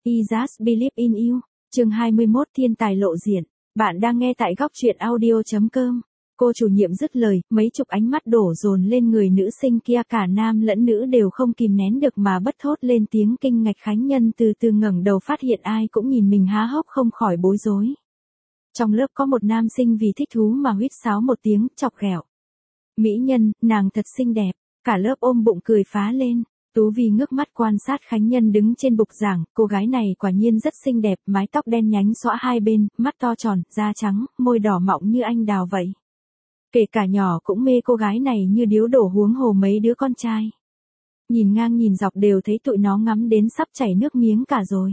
I Just Believe in You, chương 21 thiên tài lộ diện. Bạn đang nghe tại góc truyện audio.com. Cô chủ nhiệm dứt lời, mấy chục ánh mắt đổ dồn lên người nữ sinh kia, cả nam lẫn nữ đều không kìm nén được mà bật thốt lên tiếng kinh ngạc. Khánh Nhân từ từ ngẩng đầu phát hiện ai cũng nhìn mình há hốc không khỏi bối rối. Trong lớp có một nam sinh vì thích thú mà huýt sáo một tiếng, chọc ghẹo. Mỹ nhân, nàng thật xinh đẹp, cả lớp ôm bụng cười phá lên. Tú Vi ngước mắt quan sát Khánh Nhân đứng trên bục giảng, cô gái này quả nhiên rất xinh đẹp, mái tóc đen nhánh xõa hai bên, mắt to tròn, da trắng, môi đỏ mọng như anh đào vậy. Kể cả nhỏ cũng mê cô gái này như điếu đổ, huống hồ mấy đứa con trai. Nhìn ngang nhìn dọc đều thấy tụi nó ngắm đến sắp chảy nước miếng cả rồi.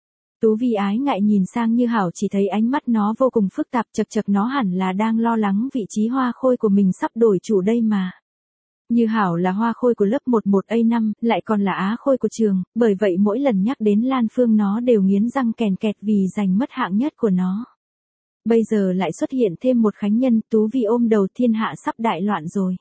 Tú Vi ái ngại nhìn sang Như Hảo, chỉ thấy ánh mắt nó vô cùng phức tạp, chật chật nó hẳn là đang lo lắng vị trí hoa khôi của mình sắp đổi chủ đây mà. Như Hảo là hoa khôi của lớp 11A5, lại còn là á khôi của trường, bởi vậy mỗi lần nhắc đến Lan Phương nó đều nghiến răng kèn kẹt vì giành mất hạng nhất của nó. Bây giờ lại xuất hiện thêm một Khánh Nhân, Tú Vi ôm đầu, thiên hạ sắp đại loạn rồi.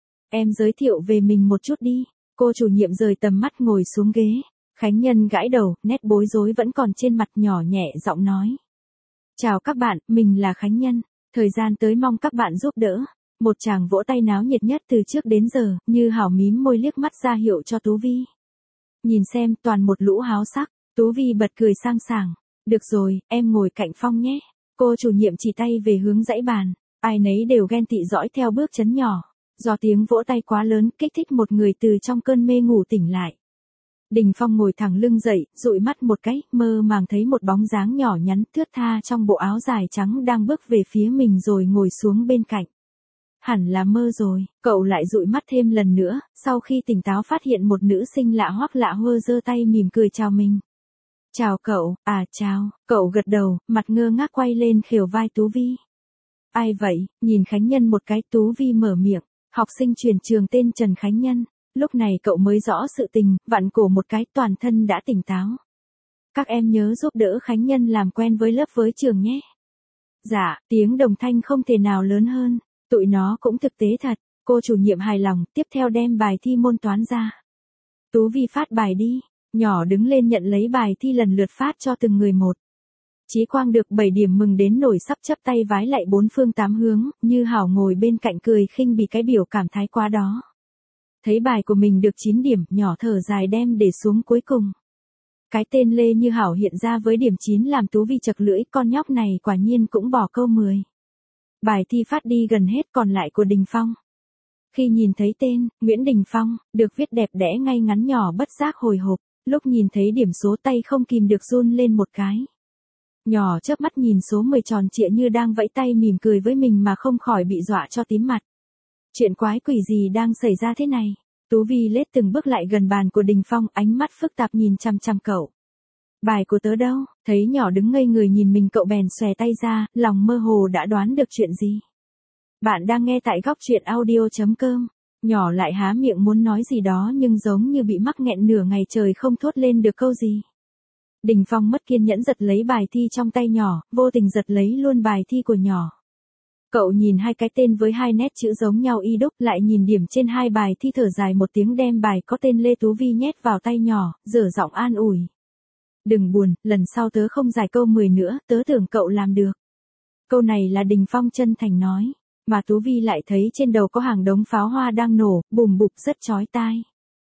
Em giới thiệu về mình một chút đi. Cô chủ nhiệm rời tầm mắt ngồi xuống ghế. Khánh Nhân gãi đầu, nét bối rối vẫn còn trên mặt, nhỏ nhẹ giọng nói. Chào các bạn, mình là Khánh Nhân. Thời gian tới mong các bạn giúp đỡ. Một tràng vỗ tay náo nhiệt nhất từ trước đến giờ, Như Hảo mím môi liếc mắt ra hiệu cho Tú Vi. Nhìn xem, toàn một lũ háo sắc. Tú Vi bật cười sang sảng. Được rồi, em ngồi cạnh Phong nhé. Cô chủ nhiệm chỉ tay về hướng dãy bàn. Ai nấy đều ghen tị dõi theo bước chân nhỏ. Do tiếng vỗ tay quá lớn, kích thích một người từ trong cơn mê ngủ tỉnh lại. Đình Phong ngồi thẳng lưng dậy, dụi mắt một cái, mơ màng thấy một bóng dáng nhỏ nhắn thướt tha trong bộ áo dài trắng đang bước về phía mình rồi ngồi xuống bên cạnh. Hẳn là mơ rồi, cậu lại dụi mắt thêm lần nữa, sau khi tỉnh táo phát hiện một nữ sinh lạ hoắc lạ hơ giơ tay mỉm cười chào mình. Chào cậu, chào, cậu gật đầu, mặt ngơ ngác quay lên khều vai Tú Vi. Ai vậy, nhìn Khánh Nhân một cái, Tú Vi mở miệng, học sinh chuyển trường tên Trần Khánh Nhân. Lúc này cậu mới rõ sự tình, vặn cổ một cái, toàn thân đã tỉnh táo. Các em nhớ giúp đỡ Khánh Nhân làm quen với lớp với trường nhé. Dạ, tiếng đồng thanh không thể nào lớn hơn. Tụi nó cũng thực tế thật, cô chủ nhiệm hài lòng, tiếp theo đem bài thi môn toán ra. Tú Vi phát bài đi, nhỏ đứng lên nhận lấy bài thi lần lượt phát cho từng người một. Chí Quang được 7 điểm mừng đến nổi sắp chắp tay vái lại bốn phương tám hướng, Như Hảo ngồi bên cạnh cười khinh bỉ cái biểu cảm thái quá đó. Thấy bài của mình được 9 điểm, nhỏ thở dài đem để xuống cuối cùng. Cái tên Lê Như Hảo hiện ra với điểm 9 làm Tú Vi chật lưỡi, con nhóc này quả nhiên cũng bỏ câu 10. Bài thi phát đi gần hết, còn lại của Đình Phong. Khi nhìn thấy tên, Nguyễn Đình Phong, được viết đẹp đẽ ngay ngắn nhỏ bất giác hồi hộp, lúc nhìn thấy điểm số tay không kìm được run lên một cái. Nhỏ chớp mắt nhìn số 10 tròn trịa như đang vẫy tay mỉm cười với mình mà không khỏi bị dọa cho tím mặt. Chuyện quái quỷ gì đang xảy ra thế này? Tú Vi lết từng bước lại gần bàn của Đình Phong, ánh mắt phức tạp nhìn chằm chằm cậu. Bài của tớ đâu? Thấy nhỏ đứng ngây người nhìn mình, cậu bèn xòe tay ra, lòng mơ hồ đã đoán được chuyện gì. Bạn đang nghe tại góc truyện audio.com. Nhỏ lại há miệng muốn nói gì đó nhưng giống như bị mắc nghẹn nửa ngày trời không thốt lên được câu gì. Đình Phong mất kiên nhẫn giật lấy bài thi trong tay nhỏ, vô tình giật lấy luôn bài thi của nhỏ. Cậu nhìn hai cái tên với hai nét chữ giống nhau y đúc, lại nhìn điểm trên hai bài thi, thở dài một tiếng đem bài có tên Lê Tú Vi nhét vào tay nhỏ, dở giọng an ủi. Đừng buồn, lần sau tớ không giải câu 10 nữa, tớ tưởng cậu làm được. Câu này là Đình Phong chân thành nói, mà Tú Vi lại thấy trên đầu có hàng đống pháo hoa đang nổ, bùm bụp rất chói tai.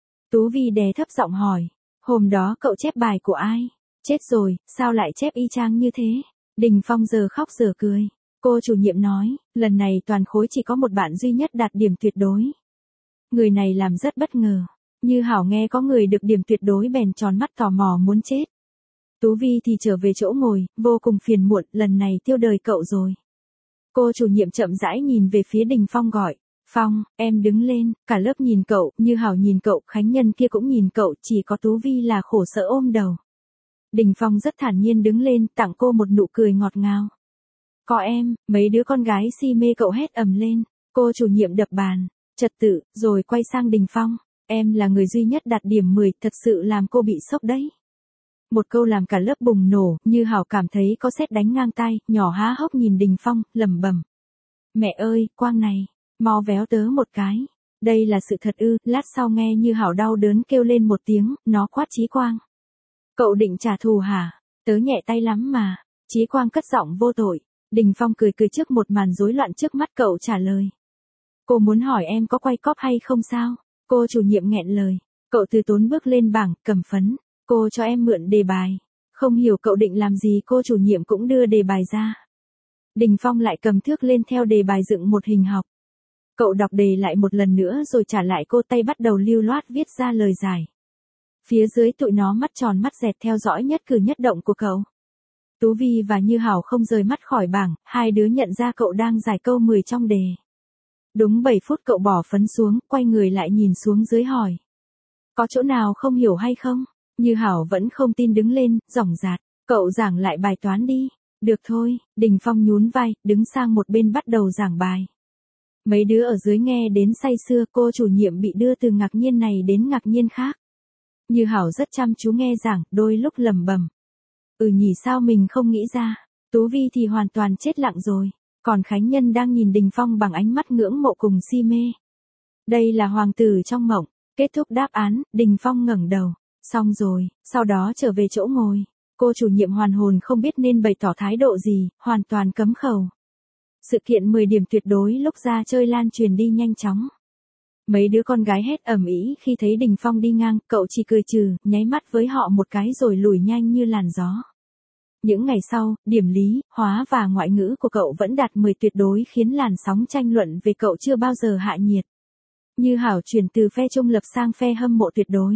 Tú Vi đè thấp giọng hỏi, hôm đó cậu chép bài của ai? Chết rồi, sao lại chép y chang như thế? Đình Phong giờ khóc giờ cười. Cô chủ nhiệm nói, lần này toàn khối chỉ có một bạn duy nhất đạt điểm tuyệt đối. Người này làm rất bất ngờ. Như Hảo nghe có người được điểm tuyệt đối bèn tròn mắt tò mò muốn chết. Tú Vi thì trở về chỗ ngồi, vô cùng phiền muộn, lần này tiêu đời cậu rồi. Cô chủ nhiệm chậm rãi nhìn về phía Đình Phong gọi, Phong, em đứng lên, cả lớp nhìn cậu, Như Hảo nhìn cậu, Khánh Nhân kia cũng nhìn cậu, chỉ có Tú Vi là khổ sở ôm đầu. Đình Phong rất thản nhiên đứng lên, tặng cô một nụ cười ngọt ngào. Có em, mấy đứa con gái si mê cậu hét ầm lên. Cô chủ nhiệm đập bàn, trật tự, rồi quay sang Đình Phong. Em là người duy nhất đạt điểm 10, thật sự làm cô bị sốc đấy. Một câu làm cả lớp bùng nổ, Như Hảo cảm thấy có sét đánh ngang tai, nhỏ há hốc nhìn Đình Phong, lẩm bẩm. Mẹ ơi, Quang này, mau véo tớ một cái. Đây là sự thật ư? Lát sau nghe Như Hảo đau đớn kêu lên một tiếng, nó quát Chí Quang. Cậu định trả thù hả? Tớ nhẹ tay lắm mà. Chí Quang cất giọng vô tội. Đình Phong cười cười trước một màn rối loạn trước mắt cậu trả lời. Cô muốn hỏi em có quay cóp hay không sao? Cô chủ nhiệm nghẹn lời. Cậu từ tốn bước lên bảng, cầm phấn. Cô cho em mượn đề bài. Không hiểu cậu định làm gì, cô chủ nhiệm cũng đưa đề bài ra. Đình Phong lại cầm thước lên theo đề bài dựng một hình học. Cậu đọc đề lại một lần nữa rồi trả lại cô, tay bắt đầu lưu loát viết ra lời giải. Phía dưới tụi nó mắt tròn mắt dẹt theo dõi nhất cử nhất động của cậu. Tú Vi và Như Hảo không rời mắt khỏi bảng, hai đứa nhận ra cậu đang giải câu 10 trong đề. Đúng 7 phút cậu bỏ phấn xuống, quay người lại nhìn xuống dưới hỏi. Có chỗ nào không hiểu hay không? Như Hảo vẫn không tin đứng lên, dõng dạc. Cậu giảng lại bài toán đi. Được thôi, Đình Phong nhún vai, đứng sang một bên bắt đầu giảng bài. Mấy đứa ở dưới nghe đến say sưa, cô chủ nhiệm bị đưa từ ngạc nhiên này đến ngạc nhiên khác. Như Hảo rất chăm chú nghe giảng, đôi lúc lẩm bẩm. Nhỉ sao mình không nghĩ ra. Tú Vi thì hoàn toàn chết lặng rồi. Còn Khánh Nhân đang nhìn Đình Phong bằng ánh mắt ngưỡng mộ cùng si mê. Đây là hoàng tử trong mộng. Kết thúc đáp án, Đình Phong ngẩng đầu. Xong rồi, sau đó trở về chỗ ngồi. Cô chủ nhiệm hoàn hồn không biết nên bày tỏ thái độ gì, hoàn toàn cấm khẩu. Sự kiện 10 điểm tuyệt đối lúc ra chơi lan truyền đi nhanh chóng. Mấy đứa con gái hét ầm ĩ khi thấy Đình Phong đi ngang, cậu chỉ cười trừ, nháy mắt với họ một cái rồi lùi nhanh như làn gió. Những ngày sau, điểm lý, hóa và ngoại ngữ của cậu vẫn đạt 10 tuyệt đối khiến làn sóng tranh luận về cậu chưa bao giờ hạ nhiệt. Như Hảo chuyển từ phe trung lập sang phe hâm mộ tuyệt đối.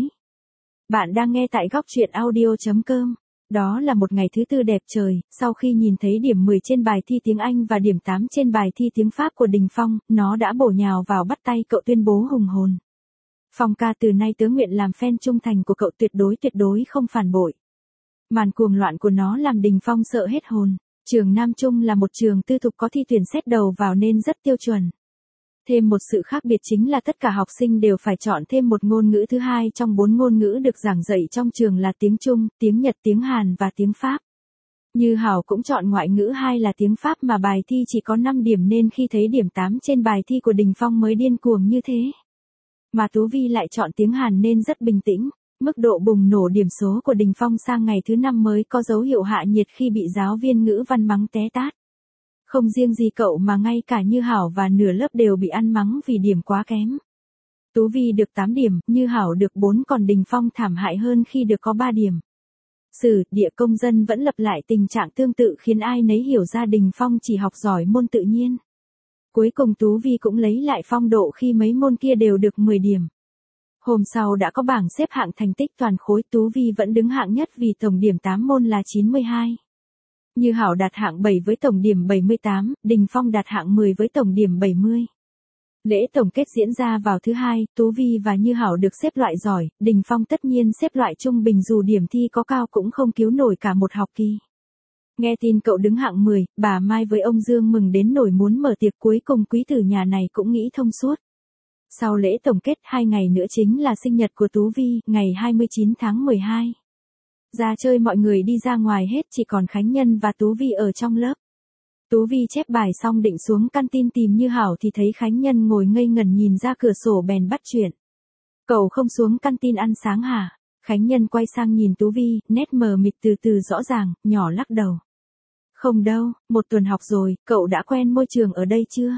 Bạn đang nghe tại góc truyện audio.com. Đó là một ngày thứ tư đẹp trời, sau khi nhìn thấy điểm 10 trên bài thi tiếng Anh và điểm 8 trên bài thi tiếng Pháp của Đình Phong, nó đã bổ nhào vào bắt tay cậu tuyên bố hùng hồn. Phong ca, từ nay tớ nguyện làm fan trung thành của cậu, tuyệt đối không phản bội. Màn cuồng loạn của nó làm Đình Phong sợ hết hồn. Trường Nam Trung là một trường tư thục có thi tuyển xét đầu vào nên rất tiêu chuẩn. Thêm một sự khác biệt chính là tất cả học sinh đều phải chọn thêm một ngôn ngữ thứ hai trong 4 ngôn ngữ được giảng dạy trong trường là tiếng Trung, tiếng Nhật, tiếng Hàn và tiếng Pháp. Như Hảo cũng chọn ngoại ngữ 2 là tiếng Pháp mà bài thi chỉ có 5 điểm nên khi thấy điểm 8 trên bài thi của Đình Phong mới điên cuồng như thế. Mà Tú Vi lại chọn tiếng Hàn nên rất bình tĩnh. Mức độ bùng nổ điểm số của Đình Phong sang ngày thứ 5 mới có dấu hiệu hạ nhiệt khi bị giáo viên ngữ văn mắng té tát. Không riêng gì cậu mà ngay cả Như Hảo và nửa lớp đều bị ăn mắng vì điểm quá kém. Tú Vi được 8 điểm, Như Hảo được 4, còn Đình Phong thảm hại hơn khi được có 3 điểm. Sử, địa, công dân vẫn lặp lại tình trạng tương tự khiến ai nấy hiểu ra Đình Phong chỉ học giỏi môn tự nhiên. Cuối cùng Tú Vi cũng lấy lại phong độ khi mấy môn kia đều được 10 điểm. Hôm sau đã có bảng xếp hạng thành tích toàn khối, Tú Vi vẫn đứng hạng nhất vì tổng điểm 8 môn là 92. Như Hảo đạt hạng 7 với tổng điểm 78, Đình Phong đạt hạng 10 với tổng điểm 70. Lễ tổng kết diễn ra vào thứ Hai, Tú Vi và Như Hảo được xếp loại giỏi, Đình Phong tất nhiên xếp loại trung bình dù điểm thi có cao cũng không cứu nổi cả một học kỳ. Nghe tin cậu đứng hạng 10, bà Mai với ông Dương mừng đến nỗi muốn mở tiệc, cuối cùng quý tử nhà này cũng nghĩ thông suốt. Sau lễ tổng kết 2 ngày nữa chính là sinh nhật của Tú Vi, ngày 29 tháng 12. Ra chơi mọi người đi ra ngoài hết, chỉ còn Khánh Nhân và Tú Vi ở trong lớp. Tú Vi chép bài xong định xuống canteen tìm Như Hảo thì thấy Khánh Nhân ngồi ngây ngẩn nhìn ra cửa sổ bèn bắt chuyện. Cậu không xuống canteen ăn sáng hả? Khánh Nhân quay sang nhìn Tú Vi, nét mờ mịt từ từ rõ ràng, nhỏ lắc đầu. Không đâu, 1 tuần học rồi, cậu đã quen môi trường ở đây chưa?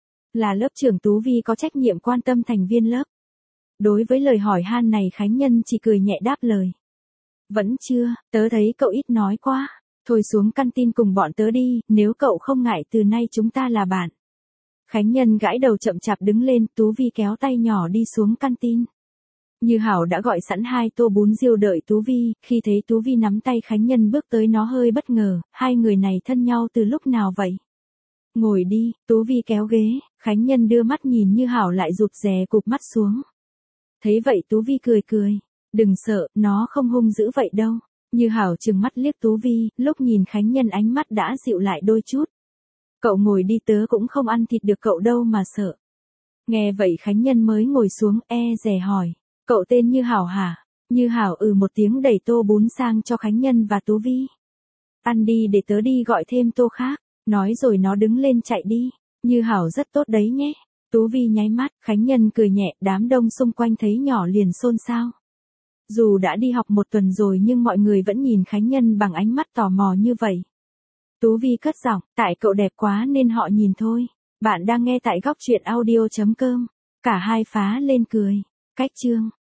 Là lớp trưởng, Tú Vi có trách nhiệm quan tâm thành viên lớp. Đối với lời hỏi han này Khánh Nhân chỉ cười nhẹ đáp lời. Vẫn chưa, tớ thấy cậu ít nói quá. Thôi xuống canteen cùng bọn tớ đi, nếu cậu không ngại từ nay chúng ta là bạn. Khánh Nhân gãi đầu chậm chạp đứng lên, Tú Vi kéo tay nhỏ đi xuống canteen. Như Hảo đã gọi sẵn 2 tô bún riêu đợi Tú Vi, khi thấy Tú Vi nắm tay Khánh Nhân bước tới nó hơi bất ngờ, hai người này thân nhau từ lúc nào vậy? Ngồi đi, Tú Vi kéo ghế, Khánh Nhân đưa mắt nhìn Như Hảo lại rụt rè cụp mắt xuống. Thấy vậy Tú Vi cười cười. Đừng sợ, nó không hung dữ vậy đâu. Như Hảo trừng mắt liếc Tú Vi, lúc nhìn Khánh Nhân ánh mắt đã dịu lại đôi chút. Cậu ngồi đi, tớ cũng không ăn thịt được cậu đâu mà sợ. Nghe vậy Khánh Nhân mới ngồi xuống, dè hỏi. Cậu tên Như Hảo hả? Như Hảo một tiếng đẩy tô bún sang cho Khánh Nhân và Tú Vi. Ăn đi để tớ đi gọi thêm tô khác. Nói rồi nó đứng lên chạy đi. Như Hảo rất tốt đấy nhé. Tú Vi nháy mắt, Khánh Nhân cười nhẹ, đám đông xung quanh thấy nhỏ liền xôn xao. Dù đã đi học một tuần rồi nhưng mọi người vẫn nhìn Khánh Nhân bằng ánh mắt tò mò như vậy. Tú Vi cất giọng, tại cậu đẹp quá nên họ nhìn thôi. Bạn đang nghe tại góc truyện audio.com. Cả hai phá lên cười. Cách chương